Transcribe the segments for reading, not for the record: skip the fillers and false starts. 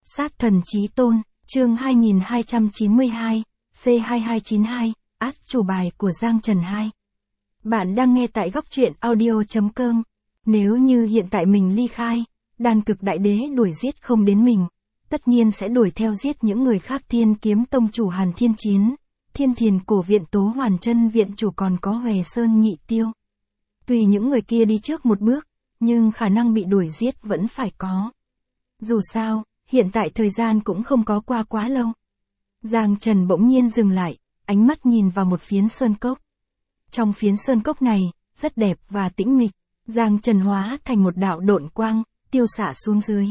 Sát thần chí tôn, chương 2292, C2292, át chủ bài của Giang Trần 2. Bạn đang nghe tại góc truyện audio.com. Nếu như hiện tại mình ly khai, đan cực đại đế đuổi giết không đến mình, tất nhiên sẽ đuổi theo giết những người khác. Thiên kiếm tông chủ Hàn Thiên Chiến, Thiên Thiền cổ viện Tố Hoàn Chân viện chủ, còn có Hòe Sơn Nhị Tiêu. Tùy những người kia đi trước một bước, nhưng khả năng bị đuổi giết vẫn phải có. Dù sao, hiện tại thời gian cũng không có qua quá lâu. Giang Trần bỗng nhiên dừng lại, ánh mắt nhìn vào một phiến sơn cốc. Trong phiến sơn cốc này, rất đẹp và tĩnh mịch, Giang Trần hóa thành một đạo độn quang, tiêu xả xuống dưới.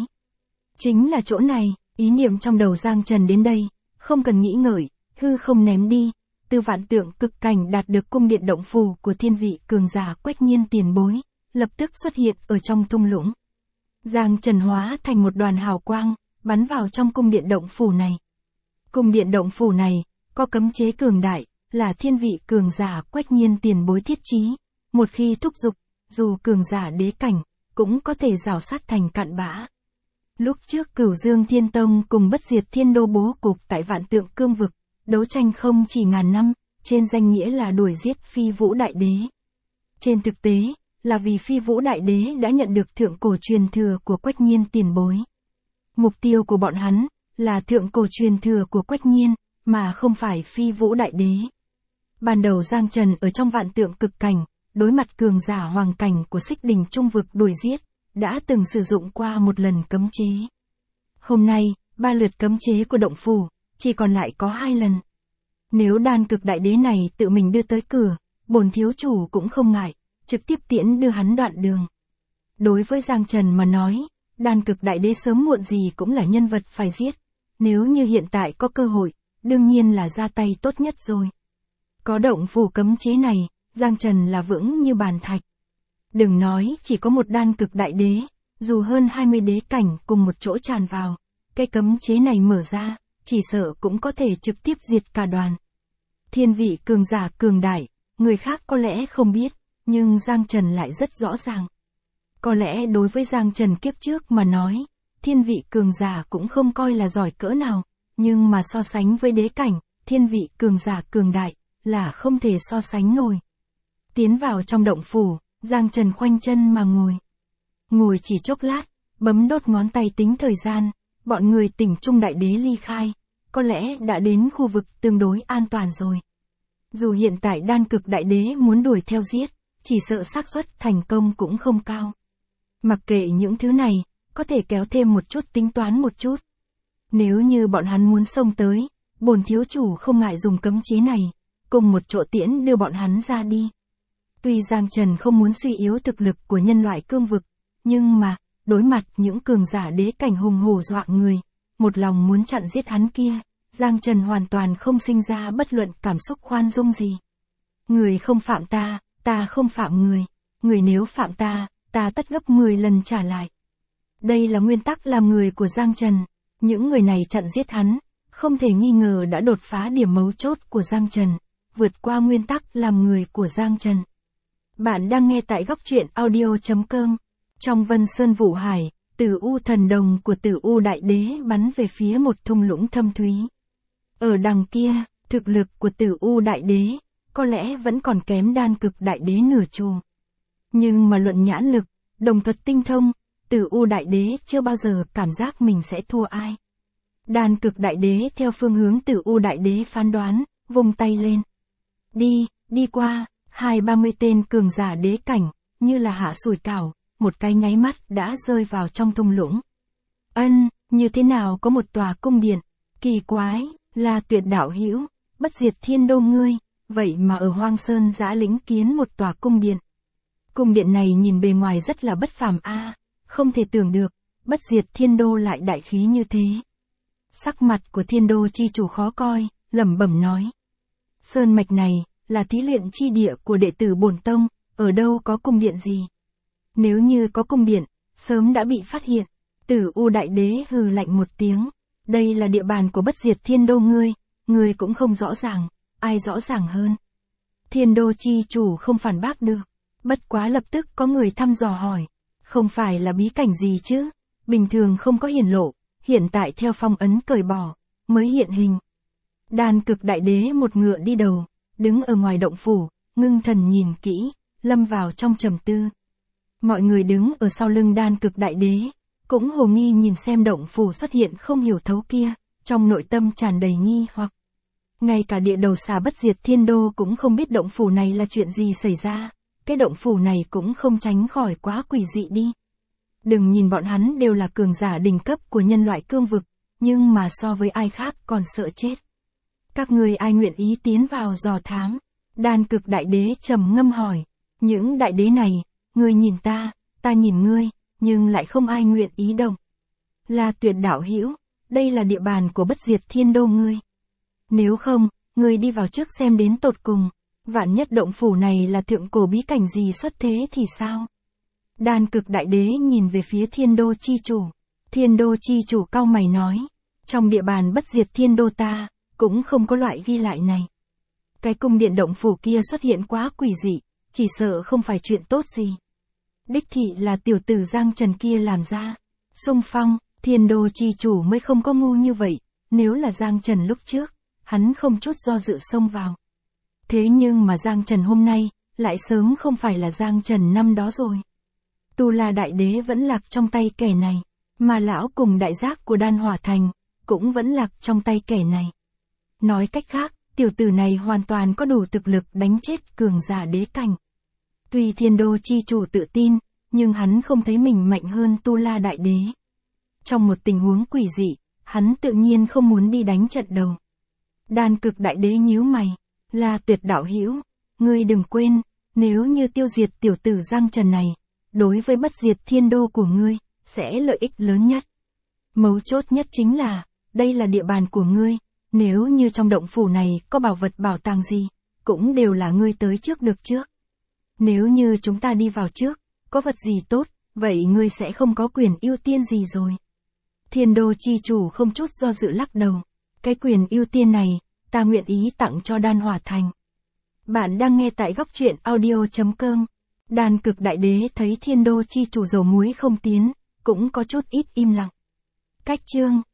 Chính là chỗ này, ý niệm trong đầu Giang Trần đến đây, không cần nghĩ ngợi, hư không ném đi, từ vạn tượng cực cảnh đạt được cung điện động phù của thiên vị cường giả Quách Nhiên tiền bối, lập tức xuất hiện ở trong thung lũng. Giang Trần hóa thành một đoàn hào quang, bắn vào trong cung điện động phủ này. Cung điện động phủ này, có cấm chế cường đại, là thiên vị cường giả Quách Nhiên tiền bối thiết trí. Một khi thúc giục, dù cường giả đế cảnh, cũng có thể rào sát thành cạn bã. Lúc trước Cửu Dương Thiên Tông cùng Bất Diệt Thiên Đô bố cục tại Vạn Tượng Cương Vực, đấu tranh không chỉ ngàn năm, trên danh nghĩa là đuổi giết Phi Vũ Đại Đế. Trên thực tế, là vì Phi Vũ Đại Đế đã nhận được thượng cổ truyền thừa của Quách Nhiên tiền bối. Mục tiêu của bọn hắn, là thượng cổ truyền thừa của Quách Nhiên, mà không phải Phi Vũ Đại Đế. Ban đầu Giang Trần ở trong vạn tượng cực cảnh, đối mặt cường giả hoàng cảnh của Xích Đình Trung Vực đuổi giết, đã từng sử dụng qua một lần cấm chế. Hôm nay, 3 lượt cấm chế của động phủ, chỉ còn lại có 2 lần. Nếu đan cực đại đế này tự mình đưa tới cửa, bổn thiếu chủ cũng không ngại, trực tiếp tiễn đưa hắn đoạn đường. Đối với Giang Trần mà nói, đan cực đại đế sớm muộn gì cũng là nhân vật phải giết. Nếu như hiện tại có cơ hội, đương nhiên là ra tay tốt nhất rồi. Có động phủ cấm chế này, Giang Trần là vững như bàn thạch. Đừng nói chỉ có một đan cực đại đế, dù hơn 20 đế cảnh cùng một chỗ tràn vào, cái cấm chế này mở ra, chỉ sợ cũng có thể trực tiếp diệt cả đoàn. Thiên vị cường giả cường đại, người khác có lẽ không biết, nhưng Giang Trần lại rất rõ ràng. Có lẽ đối với Giang Trần kiếp trước mà nói, thiên vị cường giả cũng không coi là giỏi cỡ nào, nhưng mà so sánh với đế cảnh, thiên vị cường giả cường đại, là không thể so sánh nổi. Tiến vào trong động phủ, Giang Trần khoanh chân mà ngồi. Ngồi chỉ chốc lát, bấm đốt ngón tay tính thời gian, bọn người Tỉnh Trung đại đế ly khai, có lẽ đã đến khu vực tương đối an toàn rồi. Dù hiện tại đan cực đại đế muốn đuổi theo giết, chỉ sợ xác suất thành công cũng không cao. Mặc kệ những thứ này, có thể kéo thêm một chút tính toán một chút. Nếu như bọn hắn muốn xông tới, bổn thiếu chủ không ngại dùng cấm chế này, cùng một chỗ tiễn đưa bọn hắn ra đi. Tuy Giang Trần không muốn suy yếu thực lực của nhân loại cương vực, nhưng mà, đối mặt những cường giả đế cảnh hùng hổ dọa người, một lòng muốn chặn giết hắn kia, Giang Trần hoàn toàn không sinh ra bất luận cảm xúc khoan dung gì. Người không phạm ta, ta không phạm người. Người nếu phạm ta, ta tất gấp 10 lần trả lại. Đây là nguyên tắc làm người của Giang Trần. Những người này chặn giết hắn, không thể nghi ngờ đã đột phá điểm mấu chốt của Giang Trần, vượt qua nguyên tắc làm người của Giang Trần. Bạn đang nghe tại góc truyện audio.com. Trong Vân Sơn Vũ Hải, Tử U thần đồng của Tử U đại đế bắn về phía một thung lũng thâm thúy. Ở đằng kia, thực lực của Tử U đại đế, có lẽ vẫn còn kém đan cực đại đế nửa chu. Nhưng mà luận nhãn lực, đồng thuật tinh thông, Tử U đại đế chưa bao giờ cảm giác mình sẽ thua ai. Đan cực đại đế theo phương hướng Tử U đại đế phán đoán, vung tay lên. Đi qua, 20-30 tên cường giả đế cảnh, như là hạ sủi cảo, một cái nháy mắt đã rơi vào trong thung lũng. Như thế nào có một tòa cung điện, kỳ quái, là tuyệt đạo hữu, Bất Diệt Thiên Đô ngươi, vậy mà ở Hoang Sơn Giã Lĩnh kiến một tòa cung điện. Cung điện này nhìn bề ngoài rất là bất phàm không thể tưởng được, Bất Diệt Thiên Đô lại đại khí như thế. Sắc mặt của Thiên Đô chi chủ khó coi, lẩm bẩm nói. Sơn mạch này, là thí luyện chi địa của đệ tử bổn tông, ở đâu có cung điện gì. Nếu như có cung điện, sớm đã bị phát hiện. Tử U đại đế hừ lạnh một tiếng. Đây là địa bàn của Bất Diệt Thiên Đô ngươi cũng không rõ ràng, ai rõ ràng hơn. Thiên Đô chi chủ không phản bác được. Bất quá lập tức có người thăm dò hỏi. Không phải là bí cảnh gì chứ? Bình thường không có hiển hiện tại theo phong ấn cởi bỏ, mới hiện hình. Đan Cực Đại Đế một ngựa đi đầu, đứng ở ngoài động phủ, ngưng thần nhìn kỹ, lâm vào trong trầm tư. Mọi người đứng ở sau lưng Đan Cực Đại Đế, cũng hồ nghi nhìn xem động phủ xuất hiện không hiểu thấu kia, trong nội tâm tràn đầy nghi hoặc. Ngay cả địa đầu xà Bất Diệt Thiên Đô cũng không biết động phủ này là chuyện gì xảy ra, cái động phủ này cũng không tránh khỏi quá quỷ dị đi. Đừng nhìn bọn hắn đều là cường giả đỉnh cấp của nhân loại cương vực, nhưng mà so với ai khác còn sợ chết. Các ngươi ai nguyện ý tiến vào dò thám? Đan Cực Đại Đế trầm ngâm hỏi. Những đại đế này, ngươi nhìn ta nhìn ngươi, nhưng lại không ai nguyện ý động. La Tuyệt đạo hữu, đây là địa bàn của Bất Diệt Thiên Đô ngươi. Nếu không, ngươi đi vào trước xem đến tột cùng, vạn nhất động phủ này là thượng cổ bí cảnh gì xuất thế thì sao? Đan Cực Đại Đế nhìn về phía Thiên Đô chi chủ. Thiên Đô chi chủ cau mày nói, trong địa bàn Bất Diệt Thiên Đô ta, cũng không có loại ghi lại này. Cái cung điện động phủ kia xuất hiện quá quỷ dị, chỉ sợ không phải chuyện tốt gì. Đích thị là tiểu tử Giang Trần kia làm ra. Xung phong, Thiên Đô chi chủ mới không có ngu như vậy, nếu là Giang Trần lúc trước, hắn không chút do dự xông vào. Thế nhưng mà Giang Trần hôm nay, lại sớm không phải là Giang Trần năm đó rồi. Tu La Đại Đế vẫn lạc trong tay kẻ này, mà lão cùng đại giác của Đan Hỏa Thành, cũng vẫn lạc trong tay kẻ này. Nói cách khác, tiểu tử này hoàn toàn có đủ thực lực đánh chết cường giả đế cảnh. Tuy Thiên Đô chi chủ tự tin, nhưng hắn không thấy mình mạnh hơn Tu La Đại Đế. Trong một tình huống quỷ dị, hắn tự nhiên không muốn đi đánh trận đầu. Đan Cực Đại Đế nhíu mày, La Tuyệt đạo hữu, ngươi đừng quên, nếu như tiêu diệt tiểu tử Giang Trần này, đối với Bất Diệt Thiên Đô của ngươi, sẽ lợi ích lớn nhất. Mấu chốt nhất chính là, đây là địa bàn của ngươi, nếu như trong động phủ này có bảo vật bảo tàng gì, cũng đều là ngươi tới trước được trước. Nếu như chúng ta đi vào trước, có vật gì tốt, vậy ngươi sẽ không có quyền ưu tiên gì rồi. Thiên Đô chi chủ không chút do dự lắc đầu. Cái quyền ưu tiên này, ta nguyện ý tặng cho Đan Hỏa Thành. Bạn đang nghe tại góc truyện audio.com. Đan Cực Đại Đế thấy Thiên Đô chi chủ dầu muối không tiến, cũng có chút ít im lặng. Cách chương